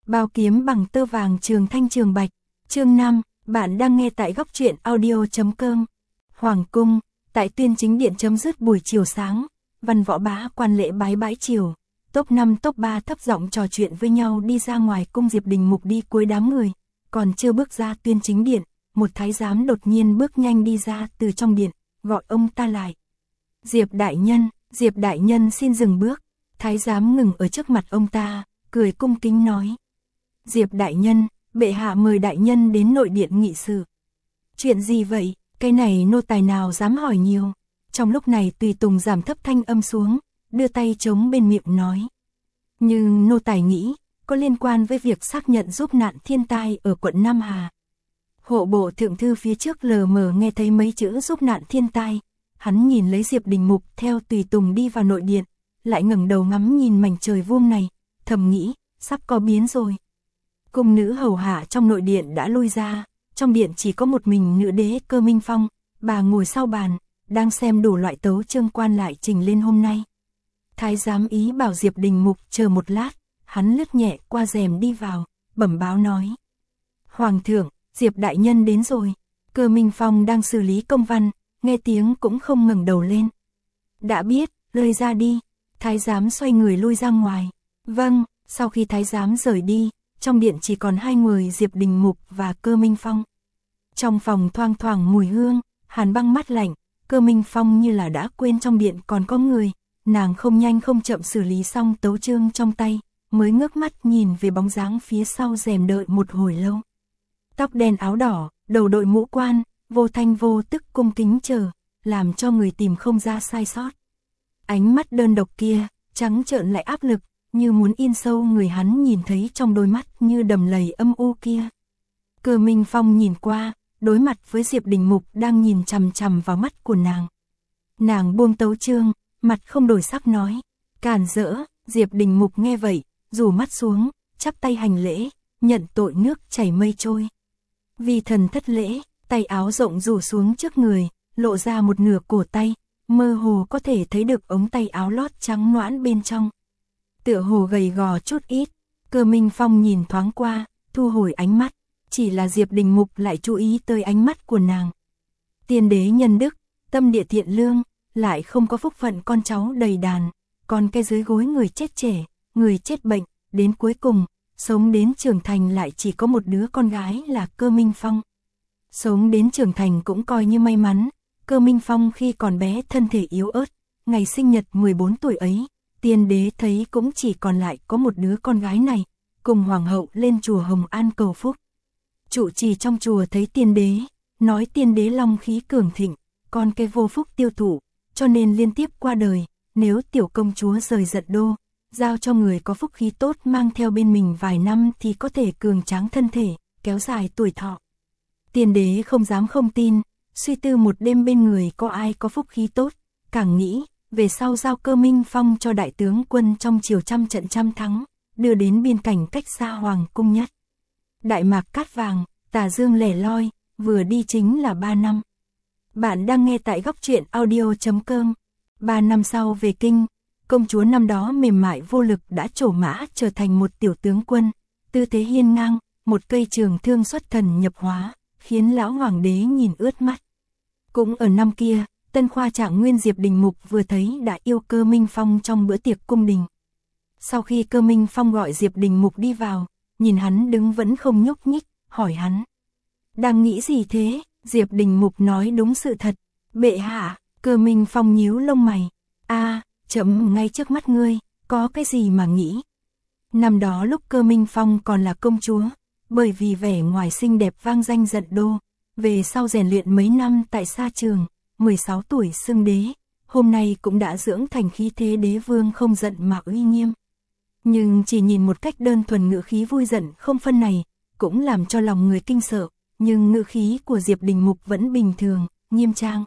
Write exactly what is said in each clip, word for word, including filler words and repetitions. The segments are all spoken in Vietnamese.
Bao kiếm bằng tơ vàng trường thanh trường bạch. Chương năm, bạn đang nghe tại góc truyện audio.com. Hoàng cung, tại Tuyên Chính Điện chấm dứt buổi chiều sáng, văn võ bá quan lễ bái bãi chiều. Top năm top ba thấp giọng trò chuyện với nhau đi ra ngoài cung. Diệp Đình Mục đi cuối đám người, còn chưa bước ra Tuyên Chính Điện, một thái giám đột nhiên bước nhanh đi ra từ trong điện, gọi ông ta lại. Diệp đại nhân, Diệp đại nhân xin dừng bước. Thái giám ngừng ở trước mặt ông ta, cười cung kính nói. Diệp đại nhân, bệ hạ mời đại nhân đến nội điện nghị sự. Chuyện gì vậy? Cái này nô tài nào dám hỏi nhiều. Trong lúc này tùy tùng giảm thấp thanh âm xuống, đưa tay chống bên miệng nói. Nhưng nô tài nghĩ, có liên quan với việc xác nhận giúp nạn thiên tai ở quận Nam Hà. Hộ bộ thượng thư phía trước lờ mờ nghe thấy mấy chữ giúp nạn thiên tai. Hắn nhìn lấy Diệp Đình Mục theo tùy tùng đi vào nội điện, lại ngẩng đầu ngắm nhìn mảnh trời vuông này, thầm nghĩ, sắp có biến rồi. Cung nữ hầu hạ trong nội điện đã lui ra, trong điện chỉ có một mình nữ đế Cơ Minh Phong, bà ngồi sau bàn, đang xem đủ loại tấu chương quan lại trình lên hôm nay. Thái giám ý bảo Diệp Đình Mục chờ một lát, hắn lướt nhẹ qua rèm đi vào, bẩm báo nói. Hoàng thượng, Diệp đại nhân đến rồi. Cơ Minh Phong đang xử lý công văn, nghe tiếng cũng không ngẩng đầu lên. Đã biết, lời ra đi. Thái giám xoay người lui ra ngoài. Vâng, sau khi thái giám rời đi, trong điện chỉ còn hai người Diệp Đình Mục và Cơ Minh Phong. Trong phòng thoang thoảng mùi hương, hàn băng mát lạnh, Cơ Minh Phong như là đã quên trong điện còn có người, nàng không nhanh không chậm xử lý xong tấu chương trong tay, mới ngước mắt nhìn về bóng dáng phía sau rèm đợi một hồi lâu. Tóc đen áo đỏ, đầu đội mũ quan, vô thanh vô tức cung kính chờ, làm cho người tìm không ra sai sót. Ánh mắt đơn độc kia, trắng trợn lại áp lực, như muốn in sâu người hắn nhìn thấy trong đôi mắt như đầm lầy âm u kia. Cơ Minh Phong nhìn qua, đối mặt với Diệp Đình Mục đang nhìn chằm chằm vào mắt của nàng. Nàng buông tấu chương, mặt không đổi sắc nói, càn rỡ. Diệp Đình Mục nghe vậy, rủ mắt xuống, chắp tay hành lễ, nhận tội nước chảy mây trôi. Vì thần thất lễ, tay áo rộng rủ xuống trước người, lộ ra một nửa cổ tay, mơ hồ có thể thấy được ống tay áo lót trắng nõn bên trong. Tựa hồ gầy gò chút ít, Cơ Minh Phong nhìn thoáng qua, thu hồi ánh mắt, chỉ là Diệp Đình Mục lại chú ý tới ánh mắt của nàng. Tiên đế nhân đức, tâm địa thiện lương, lại không có phúc phận con cháu đầy đàn, còn cái dưới gối người chết trẻ, người chết bệnh, đến cuối cùng, sống đến trưởng thành lại chỉ có một đứa con gái là Cơ Minh Phong. Sống đến trưởng thành cũng coi như may mắn, Cơ Minh Phong khi còn bé thân thể yếu ớt, ngày sinh nhật mười bốn tuổi ấy, tiên đế thấy cũng chỉ còn lại có một đứa con gái này, cùng hoàng hậu lên chùa Hồng An cầu phúc. Trụ trì trong chùa thấy tiên đế, nói tiên đế long khí cường thịnh, còn cái vô phúc tiêu thụ, cho nên liên tiếp qua đời, nếu tiểu công chúa rời Giận Đô, giao cho người có phúc khí tốt mang theo bên mình vài năm thì có thể cường tráng thân thể, kéo dài tuổi thọ. Tiên đế không dám không tin, suy tư một đêm bên người có ai có phúc khí tốt, càng nghĩ, về sau giao Cơ Minh Phong cho đại tướng quân trong triều trăm trận trăm thắng, đưa đến biên cảnh cách xa hoàng cung nhất. Đại mạc cát vàng, tà dương lẻ loi, vừa đi chính là ba năm. Bạn đang nghe tại góc truyện audio.com. Ba năm sau về kinh, công chúa năm đó mềm mại vô lực đã trổ mã trở thành một tiểu tướng quân, tư thế hiên ngang, một cây trường thương xuất thần nhập hóa, khiến lão hoàng đế nhìn ướt mắt. Cũng ở năm kia, tân khoa trạng nguyên Diệp Đình Mục vừa thấy đã yêu Cơ Minh Phong trong bữa tiệc cung đình. Sau khi Cơ Minh Phong gọi Diệp Đình Mục đi vào, nhìn hắn đứng vẫn không nhúc nhích, hỏi hắn. Đang nghĩ gì thế? Diệp Đình Mục nói đúng sự thật. Bệ hạ. Cơ Minh Phong nhíu lông mày. A, chấm ngay trước mắt ngươi, có cái gì mà nghĩ? Năm đó lúc Cơ Minh Phong còn là công chúa, bởi vì vẻ ngoài xinh đẹp vang danh Giận Đô, về sau rèn luyện mấy năm tại sa trường, mười sáu tuổi xưng đế, hôm nay cũng đã dưỡng thành khí thế đế vương không giận mà uy nghiêm. Nhưng chỉ nhìn một cách đơn thuần ngữ khí vui giận không phân này, cũng làm cho lòng người kinh sợ, nhưng ngữ khí của Diệp Đình Mục vẫn bình thường, nghiêm trang.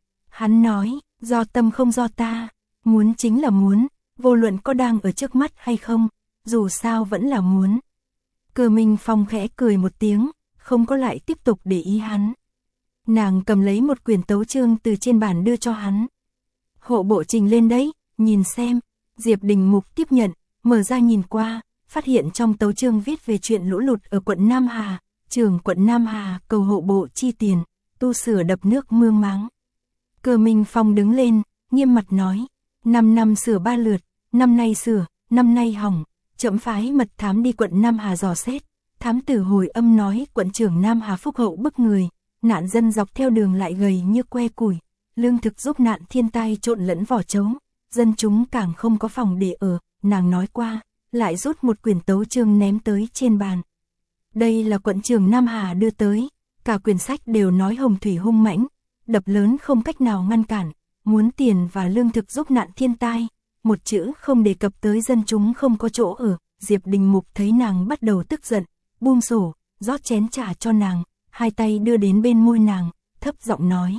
Hắn nói, do tâm không do ta, muốn chính là muốn, vô luận có đang ở trước mắt hay không, dù sao vẫn là muốn. Cơ Minh Phong khẽ cười một tiếng, không có lại tiếp tục để ý hắn. Nàng cầm lấy một quyển tấu chương từ trên bàn đưa cho hắn. Hộ bộ trình lên đấy, nhìn xem. Diệp Đình Mục tiếp nhận, mở ra nhìn qua, phát hiện trong tấu chương viết về chuyện lũ lụt ở quận Nam Hà, trưởng quận Nam Hà cầu hộ bộ chi tiền, tu sửa đập nước mương máng. Cơ Minh Phong đứng lên, nghiêm mặt nói, năm năm sửa ba lượt, năm nay sửa, năm nay hỏng, trẫm phái mật thám đi quận Nam Hà dò xét, thám tử hồi âm nói quận trưởng Nam Hà phúc hậu bức người, nạn dân dọc theo đường lại gầy như que củi, lương thực giúp nạn thiên tai trộn lẫn vỏ trấu, dân chúng càng không có phòng để ở, nàng nói qua, lại rút một quyển tấu chương ném tới trên bàn. Đây là quận trưởng Nam Hà đưa tới, cả quyển sách đều nói hồng thủy hung mãnh, đập lớn không cách nào ngăn cản, muốn tiền và lương thực giúp nạn thiên tai, một chữ không đề cập tới dân chúng không có chỗ ở. Diệp Đình Mục thấy nàng bắt đầu tức giận, buông sổ, rót chén trà cho nàng, hai tay đưa đến bên môi nàng, thấp giọng nói.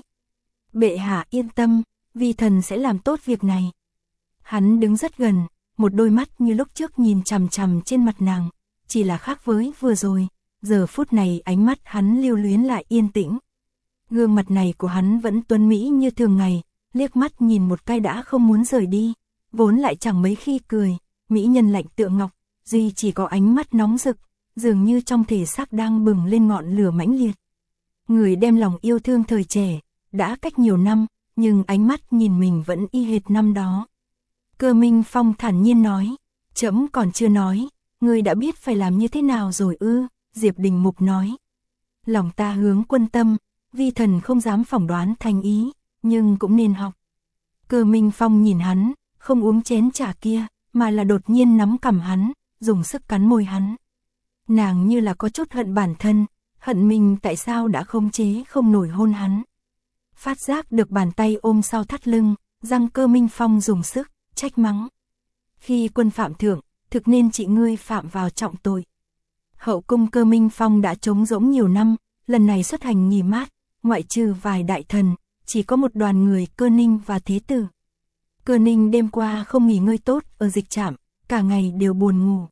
Bệ hạ yên tâm, vi thần sẽ làm tốt việc này. Hắn đứng rất gần, một đôi mắt như lúc trước nhìn chằm chằm trên mặt nàng, chỉ là khác với vừa rồi, giờ phút này ánh mắt hắn lưu luyến lại yên tĩnh. Gương mặt này của hắn vẫn tuấn mỹ như thường ngày, liếc mắt nhìn một cái đã không muốn rời đi, vốn lại chẳng mấy khi cười, mỹ nhân lạnh tựa ngọc, duy chỉ có ánh mắt nóng rực, dường như trong thể xác đang bừng lên ngọn lửa mãnh liệt. Người đem lòng yêu thương thời trẻ, đã cách nhiều năm, nhưng ánh mắt nhìn mình vẫn y hệt năm đó. Cơ Minh Phong thản nhiên nói, trẫm còn chưa nói, ngươi đã biết phải làm như thế nào rồi ư? Diệp Đình Mục nói. Lòng ta hướng quân tâm, vi thần không dám phỏng đoán thành ý, nhưng cũng nên học. Cơ Minh Phong nhìn hắn, không uống chén trà kia, mà là đột nhiên nắm cằm hắn, dùng sức cắn môi hắn. Nàng như là có chút hận bản thân, hận mình tại sao đã không chế không nổi hôn hắn. Phát giác được bàn tay ôm sau thắt lưng, răng Cơ Minh Phong dùng sức, trách mắng. Khi quân phạm thượng, thực nên chị ngươi phạm vào trọng tội. Hậu cung Cơ Minh Phong đã trống rỗng nhiều năm, lần này xuất hành nghỉ mát, ngoại trừ vài đại thần, chỉ có một đoàn người Cơ Ninh và Thế Tử. Cơ Ninh đêm qua không nghỉ ngơi tốt ở dịch trạm, cả ngày đều buồn ngủ.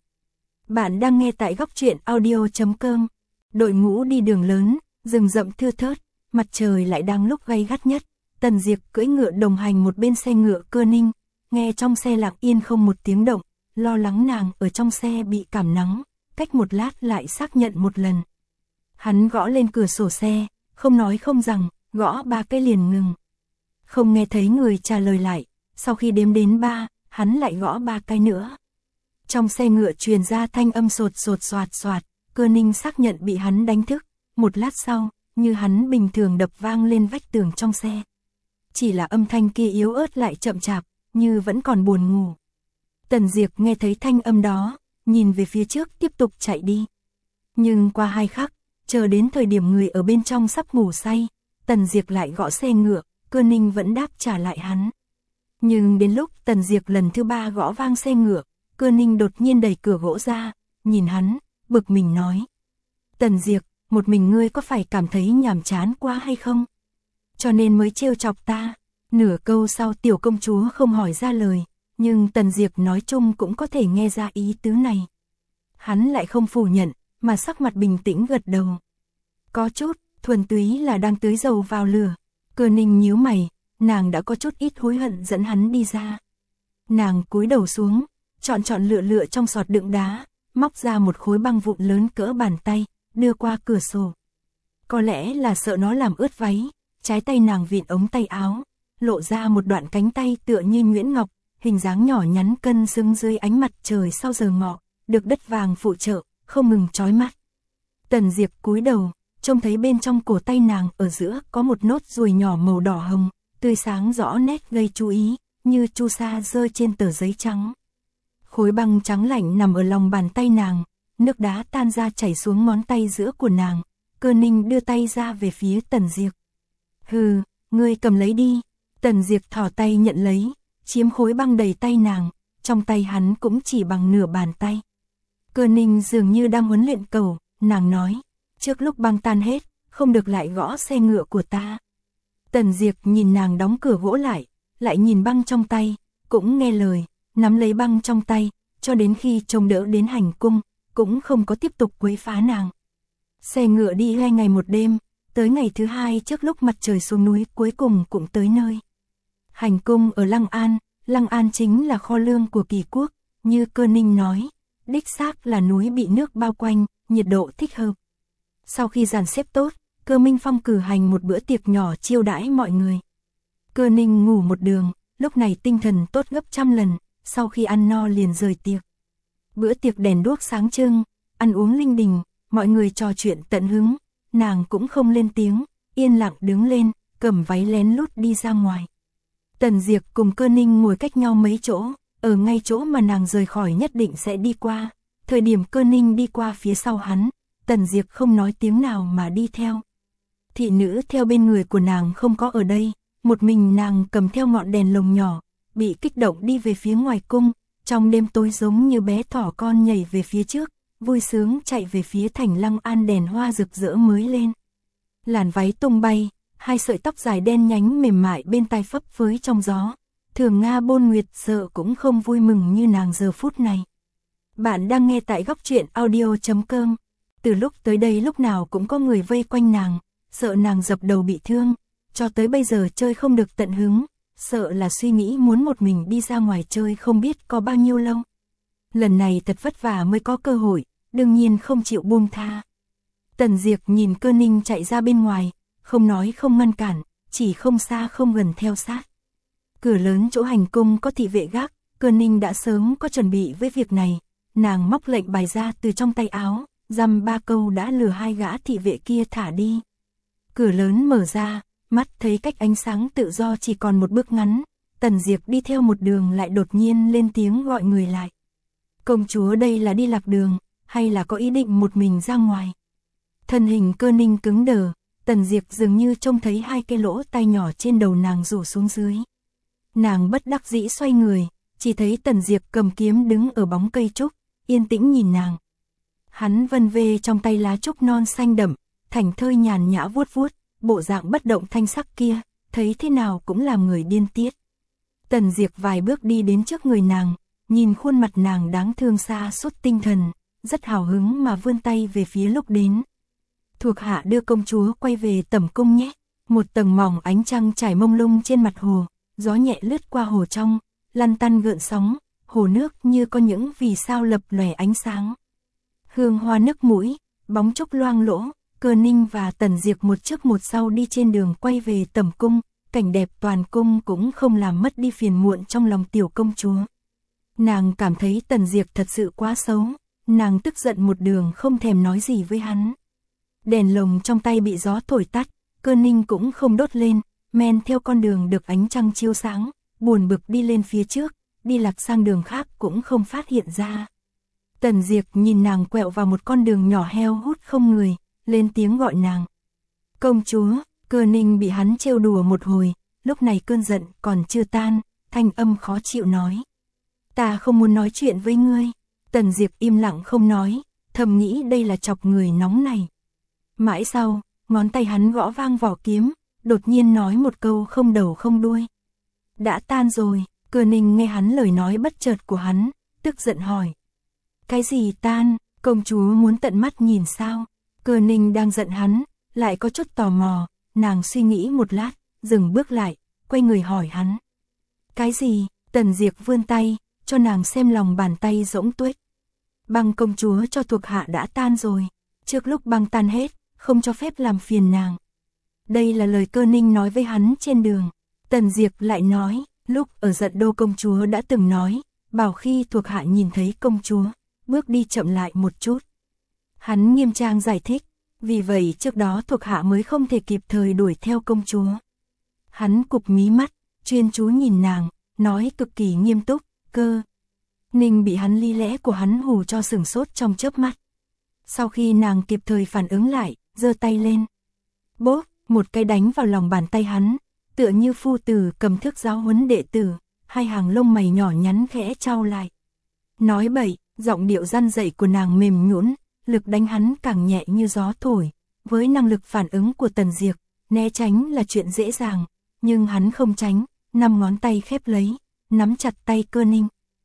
Bạn đang nghe tại góc truyện audio chấm com. Đội ngũ đi đường lớn, rừng rậm thưa thớt, mặt trời lại đang lúc gay gắt nhất. Tần Diệp cưỡi ngựa đồng hành một bên xe ngựa Cơ Ninh, nghe trong xe lặng yên không một tiếng động, lo lắng nàng ở trong xe bị cảm nắng, cách một lát lại xác nhận một lần. Hắn gõ lên cửa sổ xe, không nói không rằng, gõ ba cái liền ngừng. Không nghe thấy người trả lời lại, sau khi đếm đến ba, hắn lại gõ ba cái nữa. Trong xe ngựa truyền ra thanh âm sột sột soạt soạt, Cơ Ninh xác nhận bị hắn đánh thức, một lát sau, như hắn bình thường đập vang lên vách tường trong xe. Chỉ là âm thanh kia yếu ớt lại chậm chạp, như vẫn còn buồn ngủ. Tần Diệp nghe thấy thanh âm đó, nhìn về phía trước tiếp tục chạy đi. Nhưng qua hai khắc, chờ đến thời điểm người ở bên trong sắp ngủ say, Tần Diệp lại gõ xe ngựa, Cơ Ninh vẫn đáp trả lại hắn. Nhưng đến lúc Tần Diệp lần thứ ba gõ vang xe ngựa, Cơ Ninh đột nhiên đẩy cửa gỗ ra, nhìn hắn, bực mình nói. Tần Diệp, một mình ngươi có phải cảm thấy nhàm chán quá hay không? Cho nên mới trêu chọc ta. Nửa câu sau tiểu công chúa không hỏi ra lời, nhưng Tần Diệp nói chung cũng có thể nghe ra ý tứ này. Hắn lại không phủ nhận, mà sắc mặt bình tĩnh gật đầu. Có chút, thuần túy là đang tưới dầu vào lửa. Cơ Ninh nhíu mày, nàng đã có chút ít hối hận dẫn hắn đi ra. Nàng cúi đầu xuống, chọn chọn lựa lựa trong sọt đựng đá, móc ra một khối băng vụn lớn cỡ bàn tay, đưa qua cửa sổ. Có lẽ là sợ nó làm ướt váy, trái tay nàng vịn ống tay áo, lộ ra một đoạn cánh tay tựa như nhuyễn ngọc, hình dáng nhỏ nhắn cân xứng dưới ánh mặt trời sau giờ ngọ, được đất vàng phụ trợ, không ngừng chói mắt. Tần Diệp cúi đầu, trông thấy bên trong cổ tay nàng ở giữa có một nốt ruồi nhỏ màu đỏ hồng, tươi sáng rõ nét gây chú ý, như chu sa rơi trên tờ giấy trắng. Khối băng trắng lạnh nằm ở lòng bàn tay nàng, nước đá tan ra chảy xuống ngón tay giữa của nàng. Cơ Ninh đưa tay ra về phía Tần Diệp. Hừ, ngươi cầm lấy đi. Tần Diệp thò tay nhận lấy, chiếm khối băng đầy tay nàng, trong tay hắn cũng chỉ bằng nửa bàn tay. Cơ Ninh dường như đang huấn luyện cầu, nàng nói, trước lúc băng tan hết, không được lại gõ xe ngựa của ta. Tần Diệp nhìn nàng đóng cửa gỗ lại, lại nhìn băng trong tay, cũng nghe lời, nắm lấy băng trong tay, cho đến khi trông đỡ đến hành cung, cũng không có tiếp tục quấy phá nàng. Xe ngựa đi hai ngày một đêm, tới ngày thứ hai trước lúc mặt trời xuống núi cuối cùng cũng tới nơi. Hành cung ở Lăng An, Lăng An chính là kho lương của Kỳ quốc, như Cơ Ninh nói, đích xác là núi bị nước bao quanh, nhiệt độ thích hợp. Sau khi dàn xếp tốt, Cơ Minh Phong cử hành một bữa tiệc nhỏ chiêu đãi mọi người. Cơ Ninh ngủ một đường, lúc này tinh thần tốt gấp trăm lần, sau khi ăn no liền rời tiệc. Bữa tiệc đèn đuốc sáng trưng, ăn uống linh đình, mọi người trò chuyện tận hứng, nàng cũng không lên tiếng, yên lặng đứng lên, cầm váy lén lút đi ra ngoài. Tần Diệp cùng Cơ Ninh ngồi cách nhau mấy chỗ, ở ngay chỗ mà nàng rời khỏi nhất định sẽ đi qua. Thời điểm Cơ Ninh đi qua phía sau hắn, Tần Diệp không nói tiếng nào mà đi theo. Thị nữ theo bên người của nàng không có ở đây, một mình nàng cầm theo ngọn đèn lồng nhỏ, bị kích động đi về phía ngoài cung, trong đêm tối giống như bé thỏ con nhảy về phía trước, vui sướng chạy về phía thành Lăng An đèn hoa rực rỡ mới lên. Làn váy tung bay, hai sợi tóc dài đen nhánh mềm mại bên tai phấp phới trong gió. Thường Nga Bôn Nguyệt sợ cũng không vui mừng như nàng giờ phút này. Bạn đang nghe tại góc truyện audio chấm com. Từ lúc tới đây lúc nào cũng có người vây quanh nàng, sợ nàng dập đầu bị thương, cho tới bây giờ chơi không được tận hứng, sợ là suy nghĩ muốn một mình đi ra ngoài chơi không biết có bao nhiêu lâu. Lần này thật vất vả mới có cơ hội, đương nhiên không chịu buông tha. Tần Diệp nhìn Cơ Ninh chạy ra bên ngoài, không nói không ngăn cản, chỉ không xa không gần theo sát. Cửa lớn chỗ hành cung có thị vệ gác, Cơ Ninh đã sớm có chuẩn bị với việc này, nàng móc lệnh bài ra từ trong tay áo, dăm ba câu đã lừa hai gã thị vệ kia thả đi. Cửa lớn mở ra, mắt thấy cách ánh sáng tự do chỉ còn một bước ngắn, Tần Diệp đi theo một đường lại đột nhiên lên tiếng gọi người lại. Công chúa đây là đi lạc đường, hay là có ý định một mình ra ngoài? Thân hình Cơ Ninh cứng đờ, Tần Diệp dường như trông thấy hai cái lỗ tai nhỏ trên đầu nàng rủ xuống dưới. Nàng bất đắc dĩ xoay người, chỉ thấy Tần Diệp cầm kiếm đứng ở bóng cây trúc, yên tĩnh nhìn nàng. Hắn vân vê trong tay lá trúc non xanh đậm, thảnh thơi nhàn nhã vuốt vuốt, bộ dạng bất động thanh sắc kia, thấy thế nào cũng làm người điên tiết. Tần Diệp vài bước đi đến trước người nàng, nhìn khuôn mặt nàng đáng thương xa suốt tinh thần, rất hào hứng mà vươn tay về phía lúc đến. Thuộc hạ đưa công chúa quay về tẩm cung nhé. Một tầng mỏng ánh trăng trải mông lung trên mặt hồ, gió nhẹ lướt qua hồ trong, lăn tăn gợn sóng, hồ nước như có những vì sao lập lòe ánh sáng. Hương hoa nức mũi, bóng trúc loang lỗ, Cơ Ninh và Tần Diệp một trước một sau đi trên đường quay về tẩm cung, cảnh đẹp toàn cung cũng không làm mất đi phiền muộn trong lòng tiểu công chúa. Nàng cảm thấy Tần Diệp thật sự quá xấu, nàng tức giận một đường không thèm nói gì với hắn. Đèn lồng trong tay bị gió thổi tắt, Cơ Ninh cũng không đốt lên, men theo con đường được ánh trăng chiếu sáng, buồn bực đi lên phía trước, đi lạc sang đường khác cũng không phát hiện ra. Tần Diệp nhìn nàng quẹo vào một con đường nhỏ heo hút không người, lên tiếng gọi nàng. Công chúa, Cơ Ninh bị hắn trêu đùa một hồi, lúc này cơn giận còn chưa tan, thanh âm khó chịu nói. Ta không muốn nói chuyện với ngươi. Tần Diệp im lặng không nói, thầm nghĩ đây là chọc người nóng này. Mãi sau, ngón tay hắn gõ vang vỏ kiếm, đột nhiên nói một câu không đầu không đuôi. Đã tan rồi. Cơ Ninh nghe hắn lời nói bất chợt của hắn, tức giận hỏi. Cái gì tan, công chúa muốn tận mắt nhìn sao? Cơ Ninh đang giận hắn, lại có chút tò mò, nàng suy nghĩ một lát, dừng bước lại, quay người hỏi hắn. Cái gì? Tần Diệp vươn tay, cho nàng xem lòng bàn tay rỗng tuếch. Băng công chúa cho thuộc hạ đã tan rồi, trước lúc băng tan hết, không cho phép làm phiền nàng. Đây là lời Cơ Ninh nói với hắn trên đường. Tần Diệp lại nói, lúc ở Giận Đô công chúa đã từng nói, bảo khi thuộc hạ nhìn thấy công chúa, bước đi chậm lại một chút. Hắn nghiêm trang giải thích, vì vậy trước đó thuộc hạ mới không thể kịp thời đuổi theo công chúa. Hắn cụp mí mắt, chuyên chú nhìn nàng, nói cực kỳ nghiêm túc, Cơ Ninh bị hắn lý lẽ của hắn hù cho sửng sốt trong chớp mắt. Sau khi nàng kịp thời phản ứng lại, giơ tay lên. Bốp, một cái đánh vào lòng bàn tay hắn, tựa như phu tử cầm thước giáo huấn đệ tử, hai hàng lông mày nhỏ nhắn khẽ trao lại. Nói bậy, giọng điệu răn dậy của nàng mềm nhũn, lực đánh hắn càng nhẹ như gió thổi. Với năng lực phản ứng của Tần Diệp, né tránh là chuyện dễ dàng, nhưng hắn không tránh, năm ngón tay khép lấy, nắm chặt tay Cơ Ninh.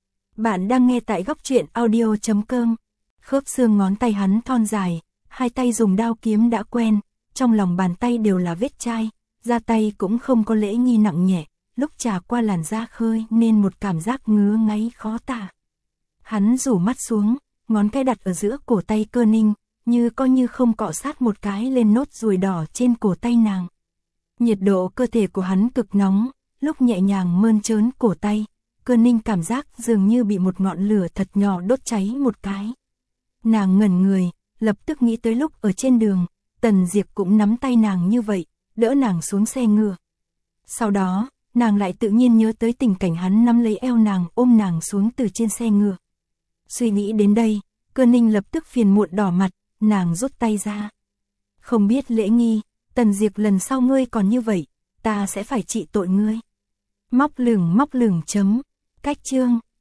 Bạn đang nghe tại góc truyện audio chấm com. Khớp xương ngón tay hắn thon dài, hai tay dùng đao kiếm đã quen, trong lòng bàn tay đều là vết chai, da tay cũng không có lễ nghi nặng nhẹ, lúc trà qua làn da khơi nên một cảm giác ngứa ngáy khó tả. Hắn rủ mắt xuống, ngón cái đặt ở giữa cổ tay Cơ Ninh, như coi như không cọ sát một cái lên nốt ruồi đỏ trên cổ tay nàng. Nhiệt độ cơ thể của hắn cực nóng, lúc nhẹ nhàng mơn trớn cổ tay, Cơ Ninh cảm giác dường như bị một ngọn lửa thật nhỏ đốt cháy một cái. Nàng ngẩn người, lập tức nghĩ tới lúc ở trên đường, Tần Diệp cũng nắm tay nàng như vậy, đỡ nàng xuống xe ngựa. Sau đó, nàng lại tự nhiên nhớ tới tình cảnh hắn nắm lấy eo nàng ôm nàng xuống từ trên xe ngựa. Suy nghĩ đến đây, Cơ Ninh lập tức phiền muộn đỏ mặt, nàng rút tay ra. Không biết lễ nghi, Tần Diệp lần sau ngươi còn như vậy, ta sẽ phải trị tội ngươi. Móc lửng móc lửng chấm, cách chương,